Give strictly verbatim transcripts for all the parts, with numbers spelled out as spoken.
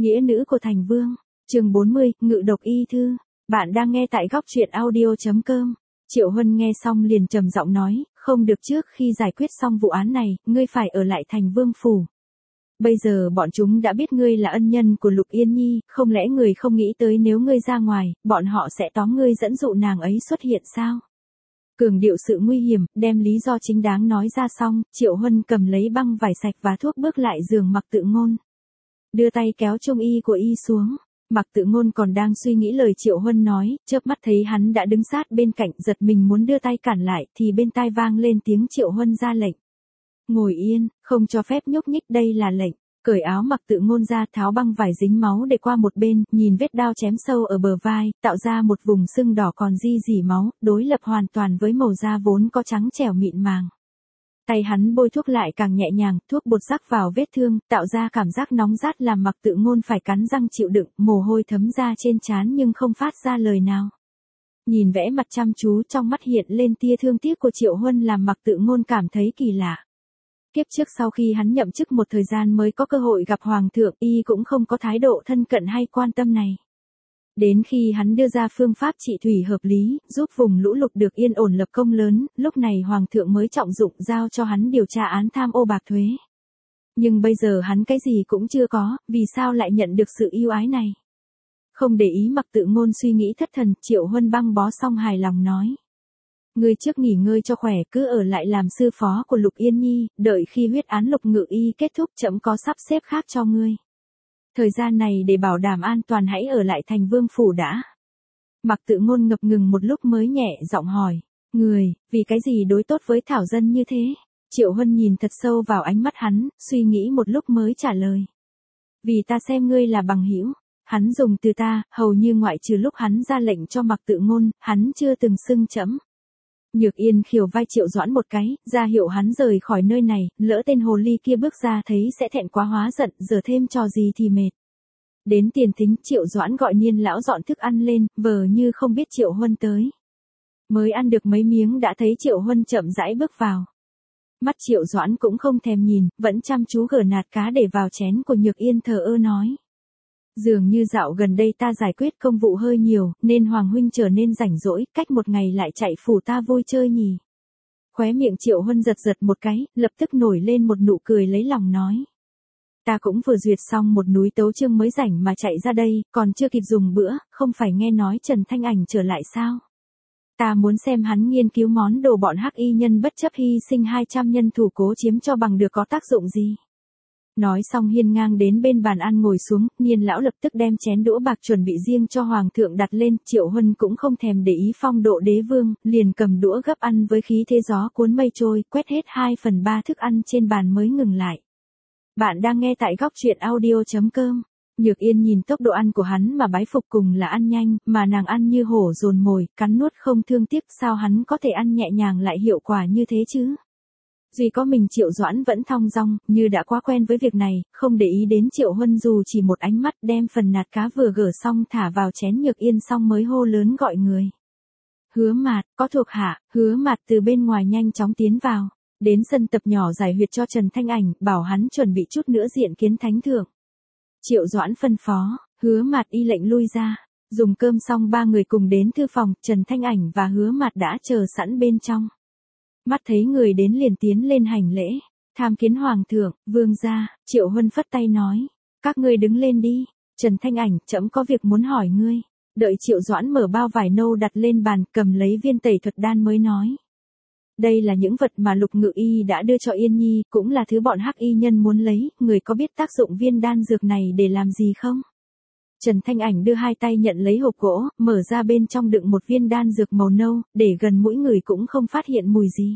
Nghĩa nữ của thành vương, chương bốn mươi, ngự độc y thư. Bạn đang nghe tại góc truyện audio.com. Triệu Huân nghe xong liền trầm giọng nói, không được, trước khi giải quyết xong vụ án này, ngươi phải ở lại thành vương phủ. Bây giờ bọn chúng đã biết ngươi là ân nhân của Lục Yên Nhi, không lẽ người không nghĩ tới nếu ngươi ra ngoài, bọn họ sẽ tóm ngươi dẫn dụ nàng ấy xuất hiện sao? Cường điệu sự nguy hiểm, đem lý do chính đáng nói ra xong, Triệu Huân cầm lấy băng vải sạch và thuốc bước lại giường Mặc Tự Ngôn. Đưa tay kéo trung y của y xuống. Mặc Tự Ngôn còn đang suy nghĩ lời Triệu Huân nói, chớp mắt thấy hắn đã đứng sát bên cạnh, giật mình muốn đưa tay cản lại thì bên tai vang lên tiếng Triệu Huân ra lệnh. Ngồi yên, không cho phép nhúc nhích, đây là lệnh. Cởi áo Mặc Tự Ngôn ra, tháo băng vải dính máu để qua một bên, nhìn vết đao chém sâu ở bờ vai, tạo ra một vùng sưng đỏ còn ri rỉ máu, đối lập hoàn toàn với màu da vốn có trắng trẻo mịn màng. Tay hắn bôi thuốc lại càng nhẹ nhàng, thuốc bột rắc vào vết thương, tạo ra cảm giác nóng rát làm Mặc Tự Ngôn phải cắn răng chịu đựng, mồ hôi thấm ra trên trán nhưng không phát ra lời nào. Nhìn vẻ mặt chăm chú trong mắt hiện lên tia thương tiếc của Triệu Huân làm Mặc Tự Ngôn cảm thấy kỳ lạ. Kiếp trước sau khi hắn nhậm chức một thời gian mới có cơ hội gặp Hoàng thượng, y cũng không có thái độ thân cận hay quan tâm này. Đến khi hắn đưa ra phương pháp trị thủy hợp lý, giúp vùng lũ lụt được yên ổn lập công lớn, lúc này Hoàng thượng mới trọng dụng giao cho hắn điều tra án tham ô bạc thuế. Nhưng bây giờ hắn cái gì cũng chưa có, vì sao lại nhận được sự yêu ái này? Không để ý Mặc Tự Ngôn suy nghĩ thất thần, Triệu Huân băng bó xong hài lòng nói. Ngươi trước nghỉ ngơi cho khỏe, cứ ở lại làm sư phó của Lục Yên Nhi, đợi khi huyết án Lục Ngự Y kết thúc trẫm có sắp xếp khác cho ngươi. Thời gian này để bảo đảm an toàn hãy ở lại thành vương phủ đã. Mặc Tự Ngôn ngập ngừng một lúc mới nhẹ giọng hỏi, người, vì cái gì đối tốt với Thảo Dân như thế? Triệu Huân nhìn thật sâu vào ánh mắt hắn, suy nghĩ một lúc mới trả lời. Vì ta xem ngươi là bằng hữu. Hắn dùng từ ta, hầu như ngoại trừ lúc hắn ra lệnh cho Mặc Tự Ngôn, hắn chưa từng xưng trẫm. Nhược Yên khiều vai Triệu Doãn một cái, ra hiệu hắn rời khỏi nơi này, lỡ tên hồ ly kia bước ra thấy sẽ thẹn quá hóa giận, giờ thêm trò gì thì mệt. Đến tiền thính, Triệu Doãn gọi Niên lão dọn thức ăn lên, vờ như không biết Triệu Huân tới. Mới ăn được mấy miếng đã thấy Triệu Huân chậm rãi bước vào. Mắt Triệu Doãn cũng không thèm nhìn, vẫn chăm chú gỡ nạt cá để vào chén của Nhược Yên, thờ ơ nói. Dường như dạo gần đây ta giải quyết công vụ hơi nhiều, nên Hoàng huynh trở nên rảnh rỗi, cách một ngày lại chạy phủ ta vui chơi nhỉ. Khóe miệng Triệu Huân giật giật một cái, lập tức nổi lên một nụ cười lấy lòng nói. Ta cũng vừa duyệt xong một núi tấu chương mới rảnh mà chạy ra đây, còn chưa kịp dùng bữa, không phải nghe nói Trần Thanh Ảnh trở lại sao? Ta muốn xem hắn nghiên cứu món đồ bọn hắc y nhân bất chấp hy sinh hai trăm nhân thủ cố chiếm cho bằng được có tác dụng gì. Nói xong hiên ngang đến bên bàn ăn ngồi xuống, Niên lão lập tức đem chén đũa bạc chuẩn bị riêng cho Hoàng thượng đặt lên, Triệu Huân cũng không thèm để ý phong độ đế vương, liền cầm đũa gấp ăn với khí thế gió cuốn mây trôi, quét hết hai phần ba thức ăn trên bàn mới ngừng lại. Bạn đang nghe tại góc truyện audio.com. Nhược Yên nhìn tốc độ ăn của hắn mà bái phục, cùng là ăn nhanh, mà nàng ăn như hổ dồn mồi, cắn nuốt không thương tiếc, sao hắn có thể ăn nhẹ nhàng lại hiệu quả như thế chứ? Duy có mình Triệu Doãn vẫn thong dong, như đã quá quen với việc này, không để ý đến Triệu Huân dù chỉ một ánh mắt, đem phần nạt cá vừa gỡ xong thả vào chén Nhược Yên xong mới hô lớn gọi người. Hứa Mạt, có thuộc hạ. Hứa Mạt từ bên ngoài nhanh chóng tiến vào, đến sân tập nhỏ giải huyệt cho Trần Thanh Ảnh, bảo hắn chuẩn bị chút nữa diện kiến thánh thượng. Triệu Doãn phân phó, Hứa Mạt y lệnh lui ra, dùng cơm xong ba người cùng đến thư phòng, Trần Thanh Ảnh và Hứa Mạt đã chờ sẵn bên trong. Mắt thấy người đến liền tiến lên hành lễ, tham kiến Hoàng thượng, vương gia. Triệu Huân phất tay nói, các ngươi đứng lên đi. Trần Thanh Ảnh, trẫm có việc muốn hỏi ngươi. Đợi Triệu Doãn mở bao vải nâu đặt lên bàn, cầm lấy viên tẩy thuật đan mới nói. Đây là những vật mà Lục Ngự Y đã đưa cho Yên Nhi, cũng là thứ bọn hắc y nhân muốn lấy, người có biết tác dụng viên đan dược này để làm gì không? Trần Thanh Ảnh đưa hai tay nhận lấy hộp gỗ, mở ra bên trong đựng một viên đan dược màu nâu, để gần mũi người cũng không phát hiện mùi gì.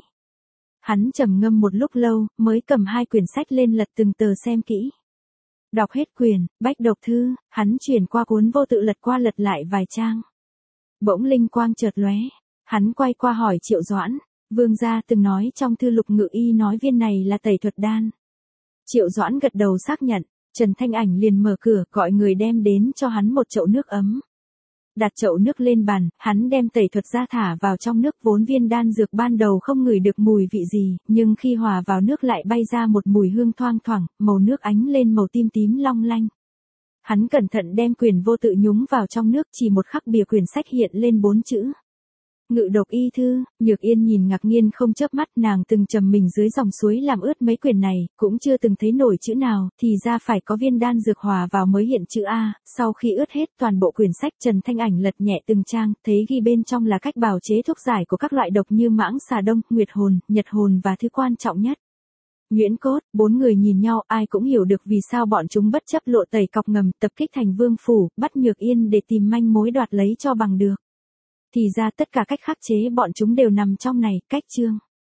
Hắn trầm ngâm một lúc lâu, mới cầm hai quyển sách lên lật từng tờ xem kỹ. Đọc hết quyển, Bách Độc Thư, hắn chuyển qua cuốn vô tự lật qua lật lại vài trang. Bỗng linh quang chợt lóe, hắn quay qua hỏi Triệu Doãn, vương gia từng nói trong thư Lục Ngự Y nói viên này là tẩy thuật đan. Triệu Doãn gật đầu xác nhận. Trần Thanh Ảnh liền mở cửa, gọi người đem đến cho hắn một chậu nước ấm. Đặt chậu nước lên bàn, hắn đem tẩy thuật ra thả vào trong nước, vốn viên đan dược ban đầu không ngửi được mùi vị gì, nhưng khi hòa vào nước lại bay ra một mùi hương thoang thoảng, màu nước ánh lên màu tím tím long lanh. Hắn cẩn thận đem quyền vô tự nhúng vào trong nước, chỉ một khắc bìa quyển sách hiện lên bốn chữ. Ngự độc y thư. Nhược Yên nhìn ngạc nhiên không chớp mắt, nàng từng trầm mình dưới dòng suối làm ướt mấy quyển này, cũng chưa từng thấy nổi chữ nào, thì ra phải có viên đan dược hòa vào mới hiện chữ A. Sau khi ướt hết toàn bộ quyển sách, Trần Thanh Ảnh lật nhẹ từng trang, thấy ghi bên trong là cách bào chế thuốc giải của các loại độc như mãng xà đông, nguyệt hồn, nhật hồn và thứ quan trọng nhất, nhuyễn cốt. Bốn người nhìn nhau, ai cũng hiểu được vì sao bọn chúng bất chấp lộ tẩy cọc ngầm, tập kích thành vương phủ, bắt Nhược Yên để tìm manh mối đoạt lấy cho bằng được. Thì ra tất cả cách khắc chế bọn chúng đều nằm trong này. Cách chương